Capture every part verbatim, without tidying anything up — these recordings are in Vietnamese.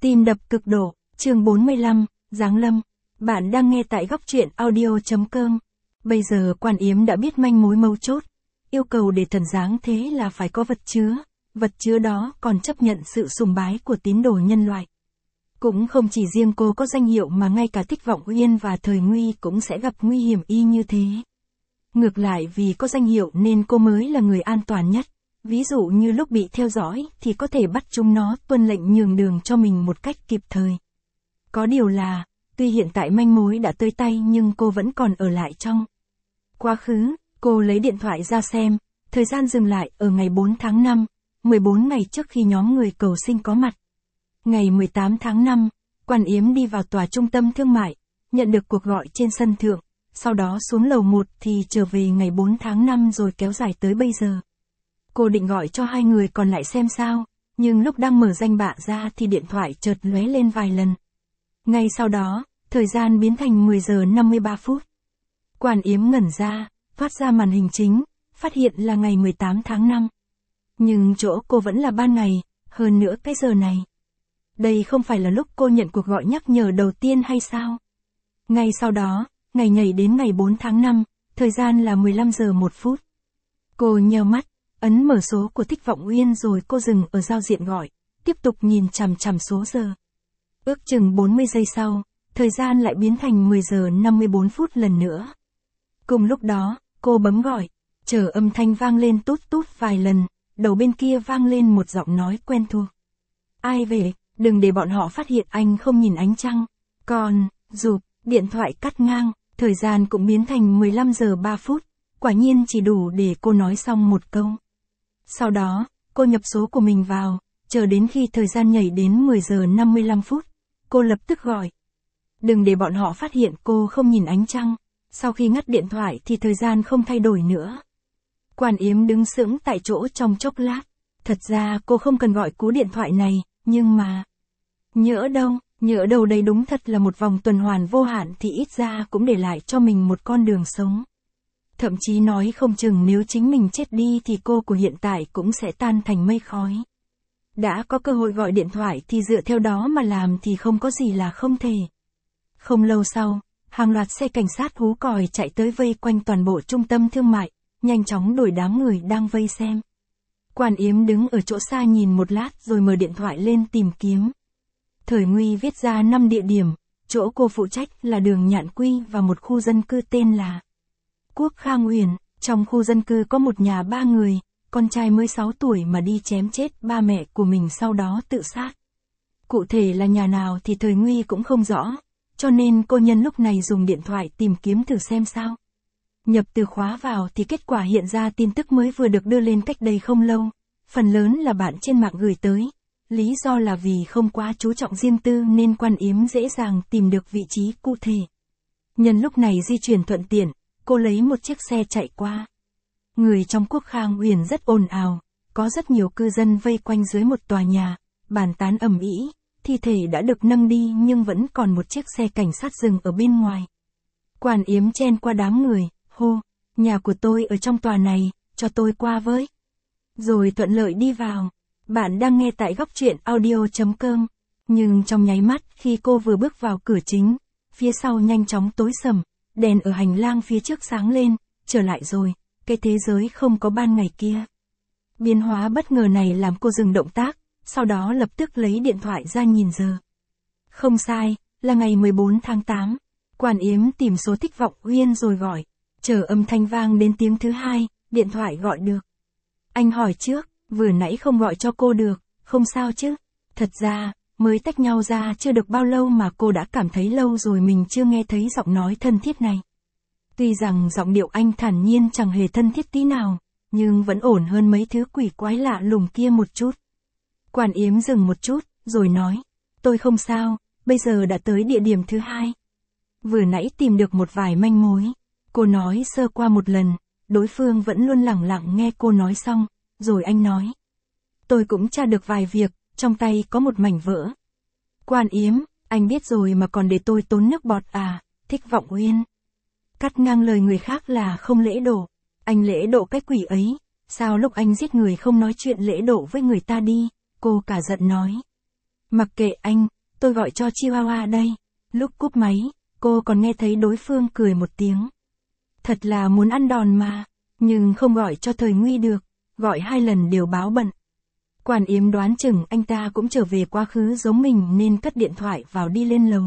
Tim đập cực độ, chương bốn mươi lăm, Giáng lâm. Bạn đang nghe tại góc truyện audio.com. Bây giờ Quan Yếm đã biết manh mối mấu chốt. Yêu cầu để thần giáng thế là phải có vật chứa. Vật chứa đó còn chấp nhận sự sùng bái của tín đồ nhân loại. Cũng không chỉ riêng cô có danh hiệu mà ngay cả Thích Vọng Uyên và Thời Nguy cũng sẽ gặp nguy hiểm y như thế. Ngược lại vì có danh hiệu nên cô mới là người an toàn nhất. Ví dụ như lúc bị theo dõi thì có thể bắt chúng nó tuân lệnh nhường đường cho mình một cách kịp thời. Có điều là, tuy hiện tại manh mối đã tới tay nhưng cô vẫn còn ở lại trong quá khứ. Cô lấy điện thoại ra xem, thời gian dừng lại ở ngày bốn tháng năm, mười bốn ngày trước khi nhóm người cầu sinh có mặt. Ngày mười tám tháng năm, Quan Yếm đi vào tòa trung tâm thương mại, nhận được cuộc gọi trên sân thượng, sau đó xuống lầu một thì trở về ngày bốn tháng năm rồi kéo dài tới bây giờ. Cô định gọi cho hai người còn lại xem sao, nhưng lúc đang mở danh bạ ra thì điện thoại chợt lóe lên vài lần. Ngay sau đó, thời gian biến thành mười giờ năm mươi ba phút. Quan Yếm ngẩn ra, thoát ra màn hình chính, phát hiện là ngày mười tám tháng năm. Nhưng chỗ cô vẫn là ban ngày, hơn nữa cái giờ này. Đây không phải là lúc cô nhận cuộc gọi nhắc nhở đầu tiên hay sao? Ngay sau đó, ngày nhảy đến ngày bốn tháng năm, thời gian là mười lăm giờ một phút. Cô nheo mắt, ấn mở số của Thích Vọng Uyên rồi cô dừng ở giao diện gọi, tiếp tục nhìn chằm chằm số giờ. Ước chừng bốn mươi giây sau, thời gian lại biến thành mười giờ năm mươi bốn phút lần nữa. Cùng lúc đó, cô bấm gọi, chờ âm thanh vang lên tút tút vài lần, đầu bên kia vang lên một giọng nói quen thuộc. Ai về, đừng để bọn họ phát hiện anh không nhìn ánh trăng. Còn, rụp, điện thoại cắt ngang, thời gian cũng biến thành mười lăm giờ ba phút, quả nhiên chỉ đủ để cô nói xong một câu. Sau đó, cô nhập số của mình vào, chờ đến khi thời gian nhảy đến mười giờ năm mươi lăm phút, cô lập tức gọi. Đừng để bọn họ phát hiện cô không nhìn ánh trăng. Sau khi ngắt điện thoại thì thời gian không thay đổi nữa. Quan Yếm đứng sững tại chỗ trong chốc lát. Thật ra cô không cần gọi cú điện thoại này, nhưng mà... Nhỡ đâu, nhỡ đâu đây đúng thật là một vòng tuần hoàn vô hạn thì ít ra cũng để lại cho mình một con đường sống. Thậm chí nói không chừng nếu chính mình chết đi thì cô của hiện tại cũng sẽ tan thành mây khói. Đã có cơ hội gọi điện thoại thì dựa theo đó mà làm thì không có gì là không thể. Không lâu sau, hàng loạt xe cảnh sát hú còi chạy tới vây quanh toàn bộ trung tâm thương mại, nhanh chóng đuổi đám người đang vây xem. Quan Yếm đứng ở chỗ xa nhìn một lát rồi mở điện thoại lên tìm kiếm. Thời Nguy viết ra năm địa điểm, chỗ cô phụ trách là đường Nhạn Quy và một khu dân cư tên là Quốc Khang Uyển. Trong khu dân cư có một nhà ba người, con trai mới sáu tuổi mà đi chém chết ba mẹ của mình sau đó tự sát. Cụ thể là nhà nào thì Thời Nguy cũng không rõ. Cho nên cô nhân lúc này dùng điện thoại tìm kiếm thử xem sao. Nhập từ khóa vào thì kết quả hiện ra tin tức mới vừa được đưa lên cách đây không lâu. Phần lớn là bạn trên mạng gửi tới. Lý do là vì không quá chú trọng riêng tư nên Quan Yếm dễ dàng tìm được vị trí cụ thể. Nhân lúc này di chuyển thuận tiện, cô lấy một chiếc xe chạy qua. Người trong Quốc Khang Uyển rất ồn ào, có rất nhiều cư dân vây quanh dưới một tòa nhà, bàn tán ầm ĩ. Thi thể đã được nâng đi nhưng vẫn còn một chiếc xe cảnh sát dừng ở bên ngoài. Quan Yếm chen qua đám người, hô, nhà của tôi ở trong tòa này, cho tôi qua với. Rồi thuận lợi đi vào. Bạn đang nghe tại góc truyện audio.com. Nhưng trong nháy mắt khi cô vừa bước vào cửa chính, phía sau nhanh chóng tối sầm, đèn ở hành lang phía trước sáng lên, trở lại rồi, cái thế giới không có ban ngày kia. Biến hóa bất ngờ này làm cô dừng động tác. Sau đó lập tức lấy điện thoại ra nhìn giờ. Không sai, là ngày mười bốn tháng tám. Quan Yếm tìm số Thích Vọng Uyên rồi gọi. Chờ âm thanh vang đến tiếng thứ hai, điện thoại gọi được. Anh hỏi trước, vừa nãy không gọi cho cô được, không sao chứ? Thật ra, mới tách nhau ra chưa được bao lâu mà cô đã cảm thấy lâu rồi mình chưa nghe thấy giọng nói thân thiết này. Tuy rằng giọng điệu anh thản nhiên chẳng hề thân thiết tí nào, nhưng vẫn ổn hơn mấy thứ quỷ quái lạ lùng kia một chút. Quan Yếm dừng một chút, rồi nói, tôi không sao, bây giờ đã tới địa điểm thứ hai. Vừa nãy tìm được một vài manh mối. Cô nói sơ qua một lần, đối phương vẫn luôn lẳng lặng nghe cô nói xong, rồi anh nói. Tôi cũng tra được vài việc, trong tay có một mảnh vỡ. Quan Yếm, anh biết rồi mà còn để tôi tốn nước bọt à, Thích Vọng Uyên. Cắt ngang lời người khác là không lễ độ. Anh lễ độ cái quỷ ấy, sao lúc anh giết người không nói chuyện lễ độ với người ta đi, cô cả giận nói. Mặc kệ anh, tôi gọi cho Chihuahua đây. Lúc cúp máy, cô còn nghe thấy đối phương cười một tiếng. Thật là muốn ăn đòn mà, nhưng không gọi cho thời nguy được, gọi hai lần đều báo bận. Quản yếm đoán chừng anh ta cũng trở về quá khứ giống mình nên cất điện thoại vào đi lên lầu.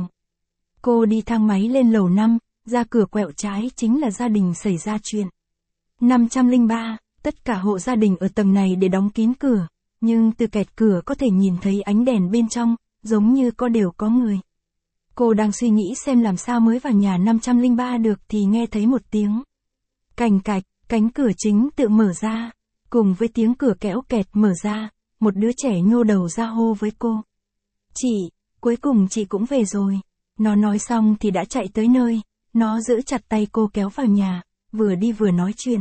Cô đi thang máy lên lầu năm, ra cửa quẹo trái chính là gia đình xảy ra chuyện. năm trăm lẻ ba, tất cả hộ gia đình ở tầng này để đóng kín cửa, nhưng từ kẹt cửa có thể nhìn thấy ánh đèn bên trong, giống như có đều có người. Cô đang suy nghĩ xem làm sao mới vào nhà năm trăm lẻ ba được thì nghe thấy một tiếng. Cành cạch, cánh cửa chính tự mở ra, cùng với tiếng cửa kéo kẹt mở ra, một đứa trẻ nhô đầu ra hô với cô. Chị, cuối cùng chị cũng về rồi. Nó nói xong thì đã chạy tới nơi, nó giữ chặt tay cô kéo vào nhà, vừa đi vừa nói chuyện.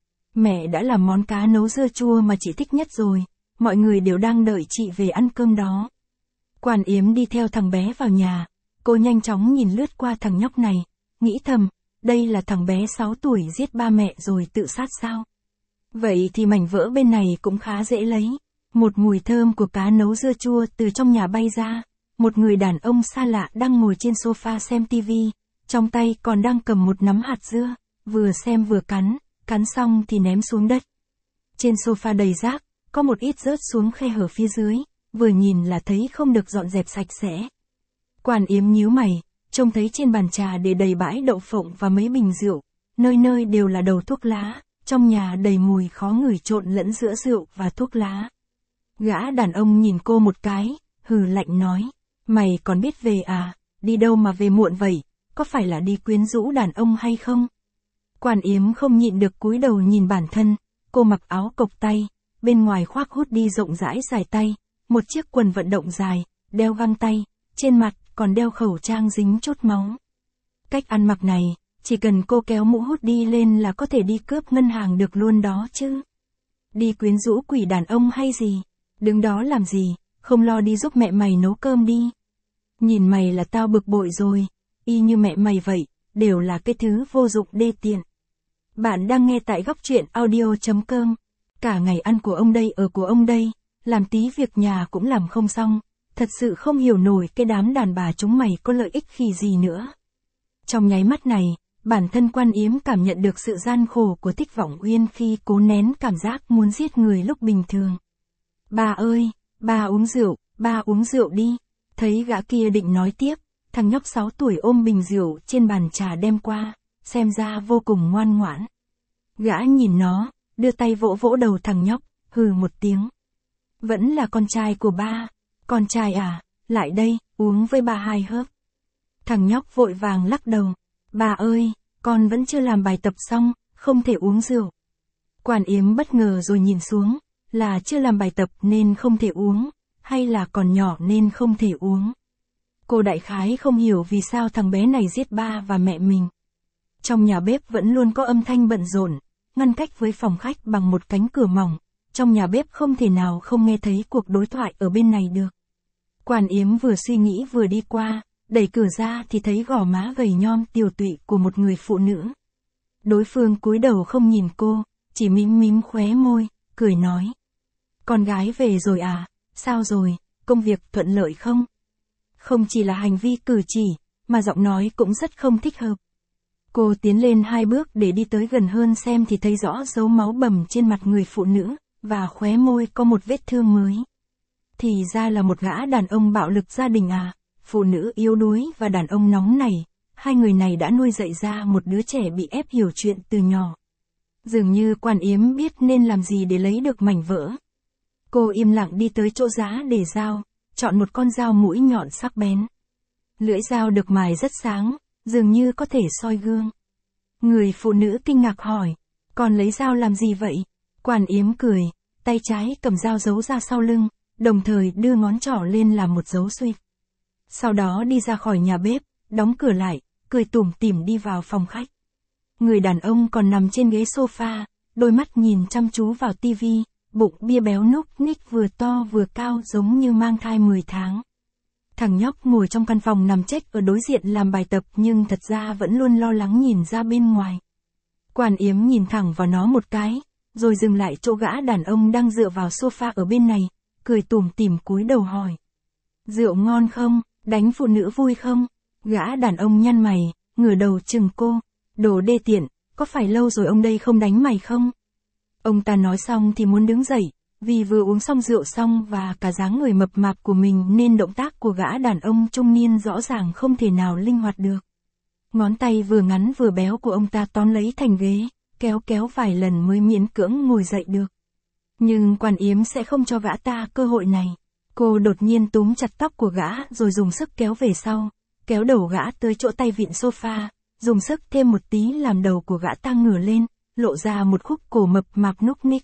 Mẹ đã làm món cá nấu dưa chua mà chị thích nhất rồi, mọi người đều đang đợi chị về ăn cơm đó. Quản yếm đi theo thằng bé vào nhà, cô nhanh chóng nhìn lướt qua thằng nhóc này, nghĩ thầm, đây là thằng bé sáu tuổi giết ba mẹ rồi tự sát sao? Vậy thì mảnh vỡ bên này cũng khá dễ lấy. Một mùi thơm của cá nấu dưa chua từ trong nhà bay ra, một người đàn ông xa lạ đang ngồi trên sofa xem tivi, trong tay còn đang cầm một nắm hạt dưa, vừa xem vừa cắn, cắn xong thì ném xuống đất. Trên sofa đầy rác, có một ít rớt xuống khe hở phía dưới, vừa nhìn là thấy không được dọn dẹp sạch sẽ. Quản yếm nhíu mày, trông thấy trên bàn trà để đầy bãi đậu phộng và mấy bình rượu, nơi nơi đều là đầu thuốc lá, trong nhà đầy mùi khó ngửi trộn lẫn giữa rượu và thuốc lá. Gã đàn ông nhìn cô một cái, hừ lạnh nói, mày còn biết về à, đi đâu mà về muộn vậy, có phải là đi quyến rũ đàn ông hay không? Quản yếm không nhịn được cúi đầu nhìn bản thân, cô mặc áo cộc tay, bên ngoài khoác hoodie rộng rãi dài tay, một chiếc quần vận động dài, đeo găng tay, trên mặt còn đeo khẩu trang dính chút máu. Cách ăn mặc này, chỉ cần cô kéo mũ hoodie lên là có thể đi cướp ngân hàng được luôn đó chứ. Đi quyến rũ quỷ đàn ông hay gì? Đứng đó làm gì, không lo đi giúp mẹ mày nấu cơm đi. Nhìn mày là tao bực bội rồi, y như mẹ mày vậy, đều là cái thứ vô dụng đê tiện. Bạn đang nghe tại góc truyện audio chấm com. Cả ngày ăn của ông đây ở của ông đây, làm tí việc nhà cũng làm không xong, thật sự không hiểu nổi cái đám đàn bà chúng mày có lợi ích khi gì nữa. Trong nháy mắt này, bản thân Quan Yếm cảm nhận được sự gian khổ của Thích Vọng Uyên khi cố nén cảm giác muốn giết người lúc bình thường. Bà ơi, bà uống rượu, bà uống rượu đi. Thấy gã kia định nói tiếp, thằng nhóc sáu tuổi ôm bình rượu trên bàn trà đem qua, xem ra vô cùng ngoan ngoãn. Gã nhìn nó, đưa tay vỗ vỗ đầu thằng nhóc, hừ một tiếng. Vẫn là con trai của ba, con trai à, lại đây, uống với ba hai hớp. Thằng nhóc vội vàng lắc đầu, bà ơi, con vẫn chưa làm bài tập xong, không thể uống rượu. Quản Yếm bất ngờ rồi nhìn xuống, là chưa làm bài tập nên không thể uống, hay là còn nhỏ nên không thể uống. Cô đại khái không hiểu vì sao thằng bé này giết ba và mẹ mình. Trong nhà bếp vẫn luôn có âm thanh bận rộn, ngăn cách với phòng khách bằng một cánh cửa mỏng, trong nhà bếp không thể nào không nghe thấy cuộc đối thoại ở bên này được. Quản Yếm vừa suy nghĩ vừa đi qua, đẩy cửa ra thì thấy gò má gầy nhom tiều tụy của một người phụ nữ. Đối phương cúi đầu không nhìn cô, chỉ mím mím khóe môi, cười nói. Con gái về rồi à, sao rồi, công việc thuận lợi không? Không chỉ là hành vi cử chỉ, mà giọng nói cũng rất không thích hợp. Cô tiến lên hai bước để đi tới gần hơn xem thì thấy rõ dấu máu bầm trên mặt người phụ nữ, và khóe môi có một vết thương mới. Thì ra là một gã đàn ông bạo lực gia đình à, phụ nữ yếu đuối và đàn ông nóng nảy, hai người này đã nuôi dạy ra một đứa trẻ bị ép hiểu chuyện từ nhỏ. Dường như Quan Yếm biết nên làm gì để lấy được mảnh vỡ. Cô im lặng đi tới chỗ giá để dao, chọn một con dao mũi nhọn sắc bén. Lưỡi dao được mài rất sáng, dường như có thể soi gương. Người phụ nữ kinh ngạc hỏi, còn lấy dao làm gì vậy? Quản Yếm cười, tay trái cầm dao giấu ra sau lưng, đồng thời đưa ngón trỏ lên làm một dấu xuy. Sau đó đi ra khỏi nhà bếp, đóng cửa lại, cười tủm tỉm đi vào phòng khách. Người đàn ông còn nằm trên ghế sofa, đôi mắt nhìn chăm chú vào tivi, bụng bia béo núc ních vừa to vừa cao giống như mang thai mười tháng. Thằng nhóc ngồi trong căn phòng nằm chếch ở đối diện làm bài tập nhưng thật ra vẫn luôn lo lắng nhìn ra bên ngoài. Quản Yếm nhìn thẳng vào nó một cái, rồi dừng lại chỗ gã đàn ông đang dựa vào sofa ở bên này, cười tủm tỉm cúi đầu hỏi. Rượu ngon không? Đánh phụ nữ vui không? Gã đàn ông nhăn mày, ngửa đầu chừng cô. Đồ đê tiện, có phải lâu rồi ông đây không đánh mày không? Ông ta nói xong thì muốn đứng dậy, vì vừa uống xong rượu xong và cả dáng người mập mạp của mình nên động tác của gã đàn ông trung niên rõ ràng không thể nào linh hoạt được. Ngón tay vừa ngắn vừa béo của ông ta tóm lấy thành ghế, kéo kéo vài lần mới miễn cưỡng ngồi dậy được. Nhưng Quan Yếm sẽ không cho gã ta cơ hội này. Cô đột nhiên túm chặt tóc của gã rồi dùng sức kéo về sau, kéo đầu gã tới chỗ tay vịn sofa, dùng sức thêm một tí làm đầu của gã ta ngửa lên, lộ ra một khúc cổ mập mạp núc ních.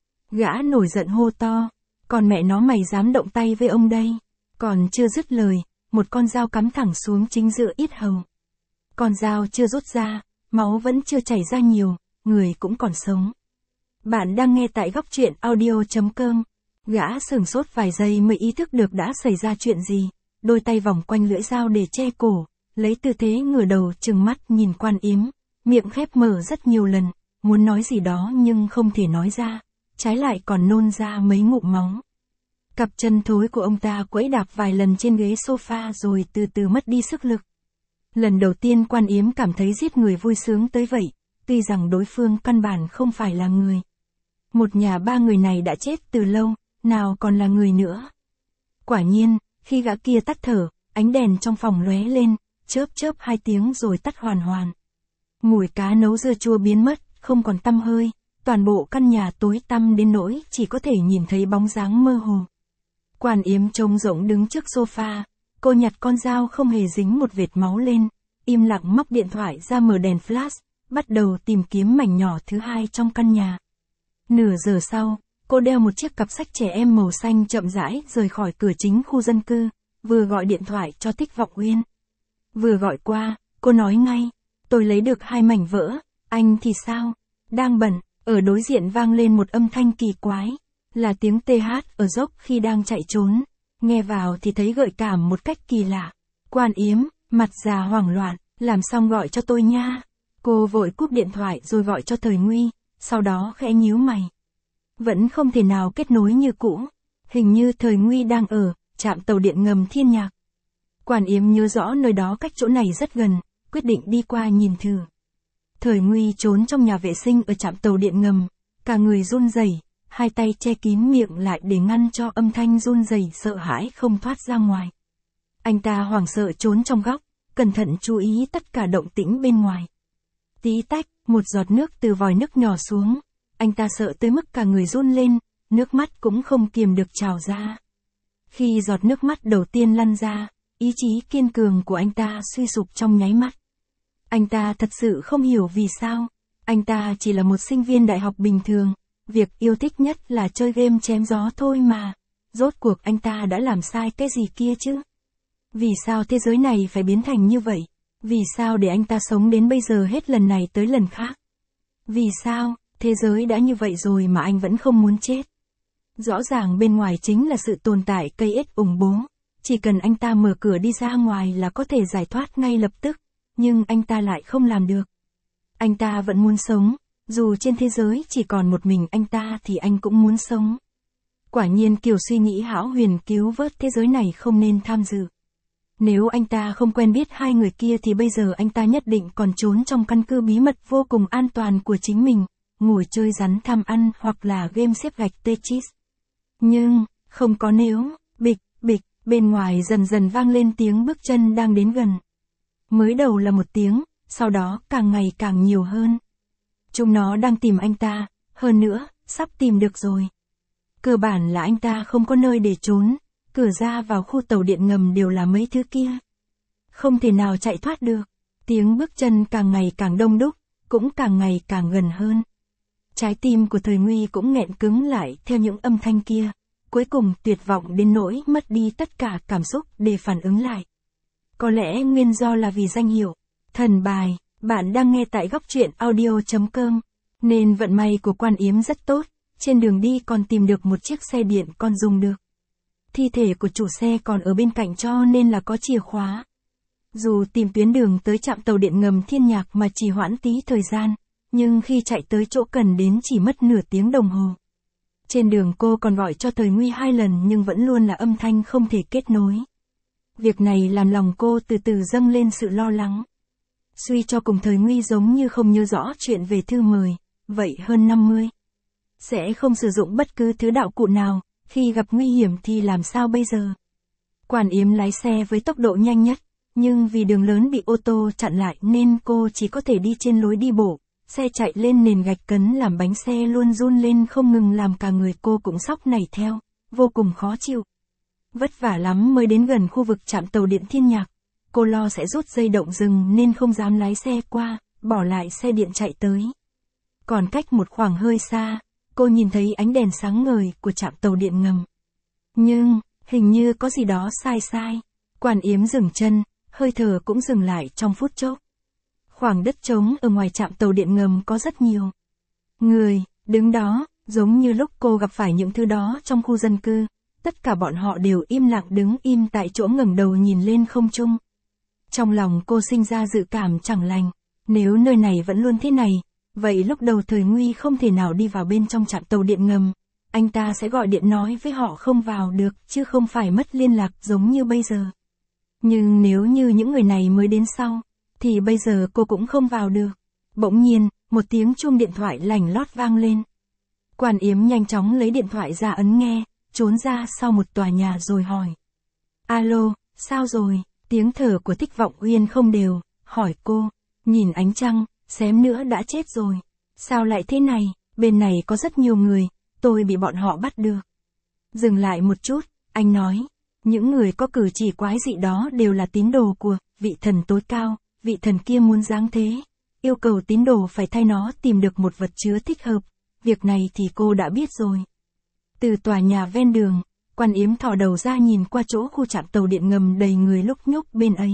Gã nổi giận hô to, còn mẹ nó mày dám động tay với ông đây. Còn chưa dứt lời, một con dao cắm thẳng xuống chính giữa yết hầu. Con dao chưa rút ra, máu vẫn chưa chảy ra nhiều, người cũng còn sống. Bạn đang nghe tại góc truyện audio chấm com. Gã sửng sốt vài giây mới ý thức được đã xảy ra chuyện gì, đôi tay vòng quanh lưỡi dao để che cổ, lấy tư thế ngửa đầu trừng mắt nhìn Quan Yếm, miệng khép mở rất nhiều lần, muốn nói gì đó nhưng không thể nói ra, trái lại còn nôn ra mấy ngụm máu. Cặp chân thối của ông ta quẫy đạp vài lần trên ghế sofa rồi từ từ mất đi sức lực. Lần đầu tiên Quan Yếm cảm thấy giết người vui sướng tới vậy, tuy rằng đối phương căn bản không phải là người. Một nhà ba người này đã chết từ lâu, nào còn là người nữa. Quả nhiên, khi gã kia tắt thở, ánh đèn trong phòng lóe lên, chớp chớp hai tiếng rồi tắt hoàn hoàn. Mùi cá nấu dưa chua biến mất, không còn tăm hơi, toàn bộ căn nhà tối tăm đến nỗi chỉ có thể nhìn thấy bóng dáng mơ hồ. Quan Yếm trông rỗng đứng trước sofa, cô nhặt con dao không hề dính một vệt máu lên, im lặng móc điện thoại ra mở đèn flash, bắt đầu tìm kiếm mảnh nhỏ thứ hai trong căn nhà. Nửa giờ sau, cô đeo một chiếc cặp sách trẻ em màu xanh chậm rãi rời khỏi cửa chính khu dân cư, vừa gọi điện thoại cho Thích Vọng Uyên. Vừa gọi qua, cô nói ngay, tôi lấy được hai mảnh vỡ, anh thì sao? Đang bận. Ở đối diện vang lên một âm thanh kỳ quái, là tiếng tê hát ở dốc khi đang chạy trốn, nghe vào thì thấy gợi cảm một cách kỳ lạ. Quan Yếm, mặt già hoảng loạn, làm xong gọi cho tôi nha. Cô vội cúp điện thoại rồi gọi cho Thời Nguy, sau đó khẽ nhíu mày. Vẫn không thể nào kết nối như cũ, hình như Thời Nguy đang ở trạm tàu điện ngầm Thiên Nhạc. Quan Yếm nhớ rõ nơi đó cách chỗ này rất gần, quyết định đi qua nhìn thử. Thời Nguy trốn trong nhà vệ sinh ở trạm tàu điện ngầm, cả người run rẩy, hai tay che kín miệng lại để ngăn cho âm thanh run rẩy sợ hãi không thoát ra ngoài. Anh ta hoảng sợ trốn trong góc, cẩn thận chú ý tất cả động tĩnh bên ngoài. Tí tách, một giọt nước từ vòi nước nhỏ xuống, anh ta sợ tới mức cả người run lên, nước mắt cũng không kiềm được trào ra. Khi giọt nước mắt đầu tiên lăn ra, ý chí kiên cường của anh ta suy sụp trong nháy mắt. Anh ta thật sự không hiểu vì sao, anh ta chỉ là một sinh viên đại học bình thường, việc yêu thích nhất là chơi game chém gió thôi mà. Rốt cuộc anh ta đã làm sai cái gì kia chứ? Vì sao thế giới này phải biến thành như vậy? Vì sao để anh ta sống đến bây giờ hết lần này tới lần khác? Vì sao, thế giới đã như vậy rồi mà anh vẫn không muốn chết? Rõ ràng bên ngoài chính là sự tồn tại cây ếch ủng bố, chỉ cần anh ta mở cửa đi ra ngoài là có thể giải thoát ngay lập tức, nhưng anh ta lại không làm được. Anh ta vẫn muốn sống, dù trên thế giới chỉ còn một mình anh ta thì anh cũng muốn sống. Quả nhiên kiểu suy nghĩ hão huyền cứu vớt thế giới này không nên tham dự. Nếu anh ta không quen biết hai người kia thì bây giờ anh ta nhất định còn trốn trong căn cứ bí mật vô cùng an toàn của chính mình, ngồi chơi rắn tham ăn hoặc là game xếp gạch Tetris. Nhưng, không có nếu, bịch, bịch, bên ngoài dần dần vang lên tiếng bước chân đang đến gần. Mới đầu là một tiếng, sau đó càng ngày càng nhiều hơn. Chúng nó đang tìm anh ta, hơn nữa, sắp tìm được rồi. Cơ bản là anh ta không có nơi để trốn, cửa ra vào khu tàu điện ngầm đều là mấy thứ kia. Không thể nào chạy thoát được. Tiếng bước chân càng ngày càng đông đúc, cũng càng ngày càng gần hơn. Trái tim của Thời Nguy cũng nghẹn cứng lại theo những âm thanh kia, cuối cùng tuyệt vọng đến nỗi mất đi tất cả cảm xúc để phản ứng lại. Có lẽ nguyên do là vì danh hiệu Thần Bài. Bạn đang nghe tại góc truyện audio chấm com, nên vận may của Quan Yếm rất tốt, trên đường đi còn tìm được một chiếc xe điện còn dùng được. Thi thể của chủ xe còn ở bên cạnh cho nên là có chìa khóa. Dù tìm tuyến đường tới trạm tàu điện ngầm Thiên Nhạc mà trì hoãn tí thời gian, nhưng khi chạy tới chỗ cần đến chỉ mất nửa tiếng đồng hồ. Trên đường cô còn gọi cho Thời Nguy hai lần nhưng vẫn luôn là âm thanh không thể kết nối. Việc này làm lòng cô từ từ dâng lên sự lo lắng. Suy cho cùng Thời Nguy giống như không nhớ rõ chuyện về thư mời, vậy hơn năm mươi. Sẽ không sử dụng bất cứ thứ đạo cụ nào, khi gặp nguy hiểm thì làm sao bây giờ? Quản Yếm lái xe với tốc độ nhanh nhất, nhưng vì đường lớn bị ô tô chặn lại nên cô chỉ có thể đi trên lối đi bộ. Xe chạy lên nền gạch cấn làm bánh xe luôn run lên không ngừng làm cả người cô cũng sóc nảy theo, vô cùng khó chịu. Vất vả lắm mới đến gần khu vực trạm tàu điện Thiên Nhạc. Cô lo sẽ rút dây động rừng nên không dám lái xe qua, bỏ lại xe điện chạy tới. Còn cách một khoảng hơi xa, cô nhìn thấy ánh đèn sáng ngời của trạm tàu điện ngầm. Nhưng, hình như có gì đó sai sai. Quản Yếm dừng chân, hơi thở cũng dừng lại trong phút chốc. Khoảng đất trống ở ngoài trạm tàu điện ngầm có rất nhiều người đứng đó, giống như lúc cô gặp phải những thứ đó trong khu dân cư. Tất cả bọn họ đều im lặng đứng im tại chỗ ngẩng đầu nhìn lên không trung. Trong lòng cô sinh ra dự cảm chẳng lành. Nếu nơi này vẫn luôn thế này, vậy lúc đầu Thời Nguy không thể nào đi vào bên trong trạm tàu điện ngầm. Anh ta sẽ gọi điện nói với họ không vào được, chứ không phải mất liên lạc giống như bây giờ. Nhưng nếu như những người này mới đến sau, thì bây giờ cô cũng không vào được. Bỗng nhiên, một tiếng chuông điện thoại lành lót vang lên. Quản Yếm nhanh chóng lấy điện thoại ra ấn nghe, trốn ra sau một tòa nhà rồi hỏi. Alo, sao rồi? Tiếng thở của Thích Vọng Uyên không đều, hỏi cô. Nhìn ánh trăng, xém nữa đã chết rồi. Sao lại thế này? Bên này có rất nhiều người, tôi bị bọn họ bắt được. Dừng lại một chút, anh nói. Những người có cử chỉ quái dị đó đều là tín đồ của vị thần tối cao. Vị thần kia muốn giáng thế, yêu cầu tín đồ phải thay nó tìm được một vật chứa thích hợp. Việc này thì cô đã biết rồi. Từ tòa nhà ven đường, Quản Yếm thò đầu ra nhìn qua chỗ khu trạm tàu điện ngầm đầy người lúc nhúc bên ấy.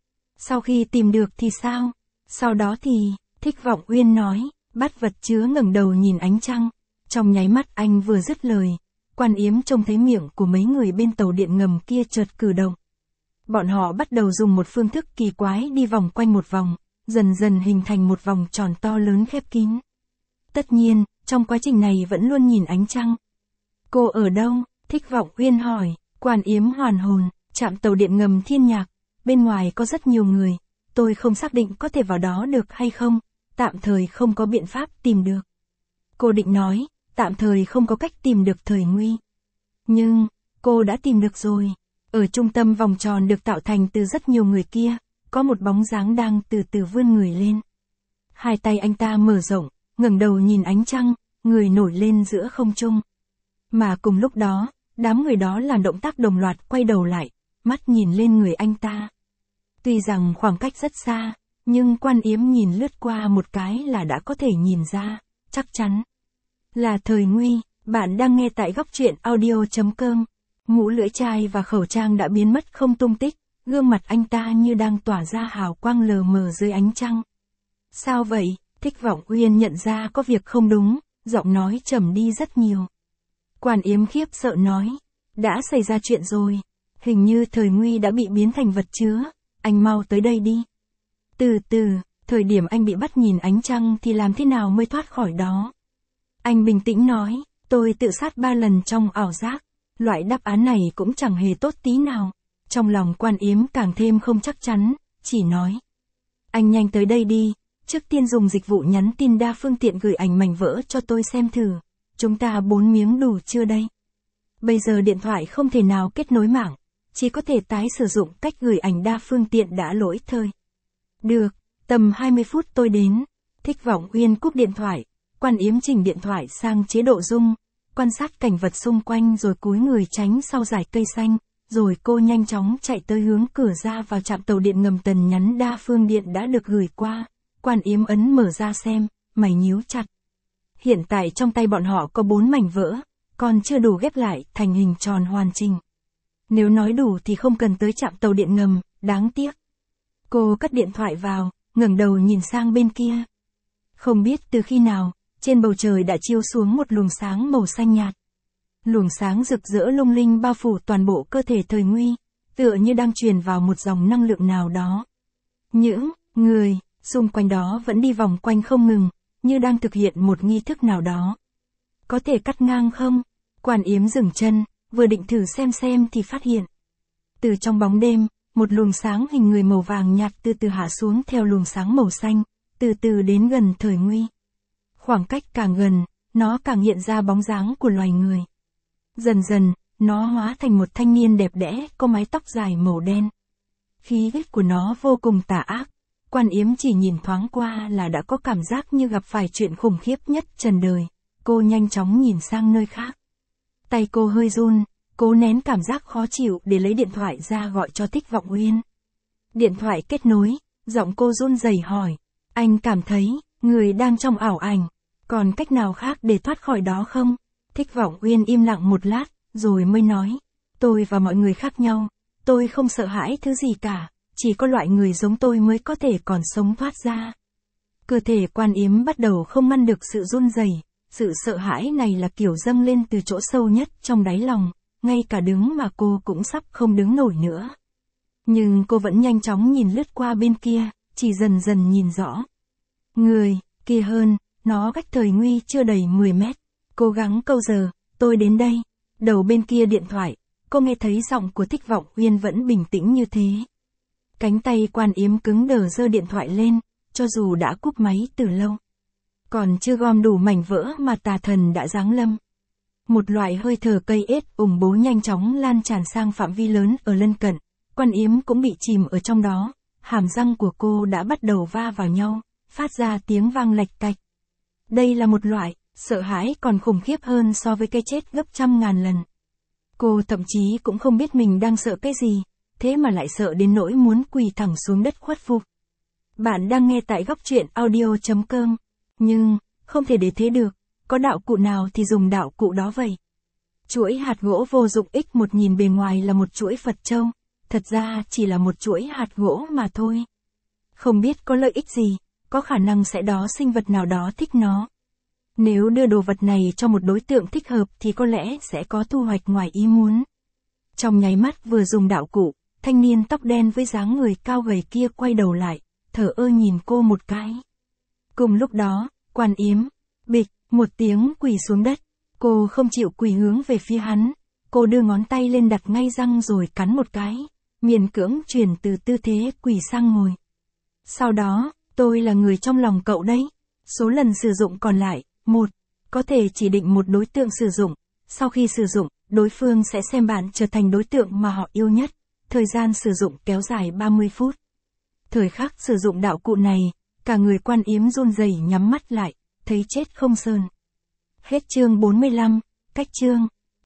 Sau khi tìm được thì sao? Sau đó thì, Thích Vọng Uyên nói, bắt vật chứa ngẩng đầu nhìn ánh trăng. Trong nháy mắt anh vừa dứt lời, Quản Yếm trông thấy miệng của mấy người bên tàu điện ngầm kia chợt cử động. Bọn họ bắt đầu dùng một phương thức kỳ quái đi vòng quanh một vòng, dần dần hình thành một vòng tròn to lớn khép kín. Tất nhiên, trong quá trình này vẫn luôn nhìn ánh trăng. Cô ở đâu? Thích Vọng Uyên hỏi. Quản Yếm hoàn hồn, trạm tàu điện ngầm Thiên Nhạc. Bên ngoài có rất nhiều người, tôi không xác định có thể vào đó được hay không, tạm thời không có biện pháp tìm được. Cô định nói, tạm thời không có cách tìm được Thời Nguy. Nhưng, cô đã tìm được rồi. Ở trung tâm vòng tròn được tạo thành từ rất nhiều người kia, có một bóng dáng đang từ từ vươn người lên. Hai tay anh ta mở rộng, ngẩng đầu nhìn ánh trăng, người nổi lên giữa không trung. Mà cùng lúc đó, đám người đó làm động tác đồng loạt quay đầu lại, mắt nhìn lên người anh ta. Tuy rằng khoảng cách rất xa, nhưng Quản Yếm nhìn lướt qua một cái là đã có thể nhìn ra, chắc chắn là Thời Nguy. Bạn đang nghe tại góc truyện audio chấm com. Mũ lưỡi chai và khẩu trang đã biến mất không tung tích, gương mặt anh ta như đang tỏa ra hào quang lờ mờ dưới ánh trăng. Sao vậy? Thích Vọng Uyên nhận ra có việc không đúng, giọng nói trầm đi rất nhiều. Quản Yếm khiếp sợ nói, đã xảy ra chuyện rồi, hình như Thời Nguy đã bị biến thành vật chứa, anh mau tới đây đi. Từ từ, thời điểm anh bị bắt nhìn ánh trăng thì làm thế nào mới thoát khỏi đó? Anh bình tĩnh nói, tôi tự sát ba lần trong ảo giác. Loại đáp án này cũng chẳng hề tốt tí nào. Trong lòng Quản Yếm càng thêm không chắc chắn, chỉ nói. Anh nhanh tới đây đi, trước tiên dùng dịch vụ nhắn tin đa phương tiện gửi ảnh mảnh vỡ cho tôi xem thử. Chúng ta bốn miếng đủ chưa đây? Bây giờ điện thoại không thể nào kết nối mạng, chỉ có thể tái sử dụng cách gửi ảnh đa phương tiện đã lỗi thời. Được, tầm hai mươi phút tôi đến. Thích Vọng Uyên cúp điện thoại, Quản Yếm chỉnh điện thoại sang chế độ zoom. Quan sát cảnh vật xung quanh rồi cúi người tránh sau dải cây xanh, rồi cô nhanh chóng chạy tới hướng cửa ra vào trạm tàu điện ngầm. Tần nhắn đa phương điện đã được gửi qua. Quản Yếm ấn mở ra xem, mày nhíu chặt. Hiện tại trong tay bọn họ có bốn mảnh vỡ, còn chưa đủ ghép lại thành hình tròn hoàn chỉnh. Nếu nói đủ thì không cần tới trạm tàu điện ngầm, đáng tiếc. Cô cất điện thoại vào, ngẩng đầu nhìn sang bên kia. Không biết từ khi nào, trên bầu trời đã chiếu xuống một luồng sáng màu xanh nhạt. Luồng sáng rực rỡ lung linh bao phủ toàn bộ cơ thể Thời Nguy, tựa như đang truyền vào một dòng năng lượng nào đó. Những người xung quanh đó vẫn đi vòng quanh không ngừng, như đang thực hiện một nghi thức nào đó. Có thể cắt ngang không? Quản Yếm dừng chân, vừa định thử xem xem thì phát hiện. Từ trong bóng đêm, một luồng sáng hình người màu vàng nhạt từ từ hạ xuống theo luồng sáng màu xanh, từ từ đến gần Thời Nguy. Khoảng cách càng gần, nó càng hiện ra bóng dáng của loài người. Dần dần, nó hóa thành một thanh niên đẹp đẽ, có mái tóc dài màu đen. Khí huyết của nó vô cùng tà ác, Quan Yếm chỉ nhìn thoáng qua là đã có cảm giác như gặp phải chuyện khủng khiếp nhất trần đời. Cô nhanh chóng nhìn sang nơi khác. Tay cô hơi run, cố nén cảm giác khó chịu để lấy điện thoại ra gọi cho Thích Vọng Uyên. Điện thoại kết nối, giọng cô run rẩy hỏi, anh cảm thấy, người đang trong ảo ảnh, còn cách nào khác để thoát khỏi đó không? Thích Vọng Uyên im lặng một lát, rồi mới nói, tôi và mọi người khác nhau, tôi không sợ hãi thứ gì cả, chỉ có loại người giống tôi mới có thể còn sống thoát ra. Cơ thể Quan Yếm bắt đầu không ngăn được sự run rẩy, sự sợ hãi này là kiểu dâng lên từ chỗ sâu nhất trong đáy lòng, ngay cả đứng mà cô cũng sắp không đứng nổi nữa. Nhưng cô vẫn nhanh chóng nhìn lướt qua bên kia, chỉ dần dần nhìn rõ. Người kia hơn, nó cách Thời Nguy chưa đầy mười mét. Cố gắng câu giờ, tôi đến đây. Đầu bên kia điện thoại, cô nghe thấy giọng của Thích Vọng Uyên vẫn bình tĩnh như thế. Cánh tay Quan Yếm cứng đờ giơ điện thoại lên, cho dù đã cúp máy từ lâu. Còn chưa gom đủ mảnh vỡ mà tà thần đã giáng lâm. Một loại hơi thở cây ết ủng bố nhanh chóng lan tràn sang phạm vi lớn ở lân cận. Quan Yếm cũng bị chìm ở trong đó, hàm răng của cô đã bắt đầu va vào nhau, phát ra tiếng vang lạch cạch. Đây là một loại sợ hãi còn khủng khiếp hơn so với cái chết gấp trăm ngàn lần. Cô thậm chí cũng không biết mình đang sợ cái gì, thế mà lại sợ đến nỗi muốn quỳ thẳng xuống đất khuất phục. Bạn đang nghe tại góc truyện audio chấm com. Nhưng, không thể để thế được, có đạo cụ nào thì dùng đạo cụ đó vậy. Chuỗi hạt gỗ vô dụng x một nhìn bề ngoài là một chuỗi Phật châu, thật ra chỉ là một chuỗi hạt gỗ mà thôi. Không biết có lợi ích gì, có khả năng sẽ đó sinh vật nào đó thích nó. Nếu đưa đồ vật này cho một đối tượng thích hợp thì có lẽ sẽ có thu hoạch ngoài ý muốn. Trong nháy mắt vừa dùng đạo cụ, thanh niên tóc đen với dáng người cao gầy kia quay đầu lại, thở ơ nhìn cô một cái. Cùng lúc đó, Quan Yếm, bịch, một tiếng quỳ xuống đất. Cô không chịu quỳ hướng về phía hắn. Cô đưa ngón tay lên đặt ngay răng rồi cắn một cái. Miễn cưỡng chuyển từ tư thế quỳ sang ngồi. Sau đó, tôi là người trong lòng cậu đấy. Số lần sử dụng còn lại, một. Có thể chỉ định một đối tượng sử dụng. Sau khi sử dụng, đối phương sẽ xem bạn trở thành đối tượng mà họ yêu nhất. Thời gian sử dụng kéo dài ba mươi phút. Thời khắc sử dụng đạo cụ này, cả người Quan Yếm run rẩy nhắm mắt lại, thấy chết không sơn. Hết chương bốn mươi lăm, cách chương.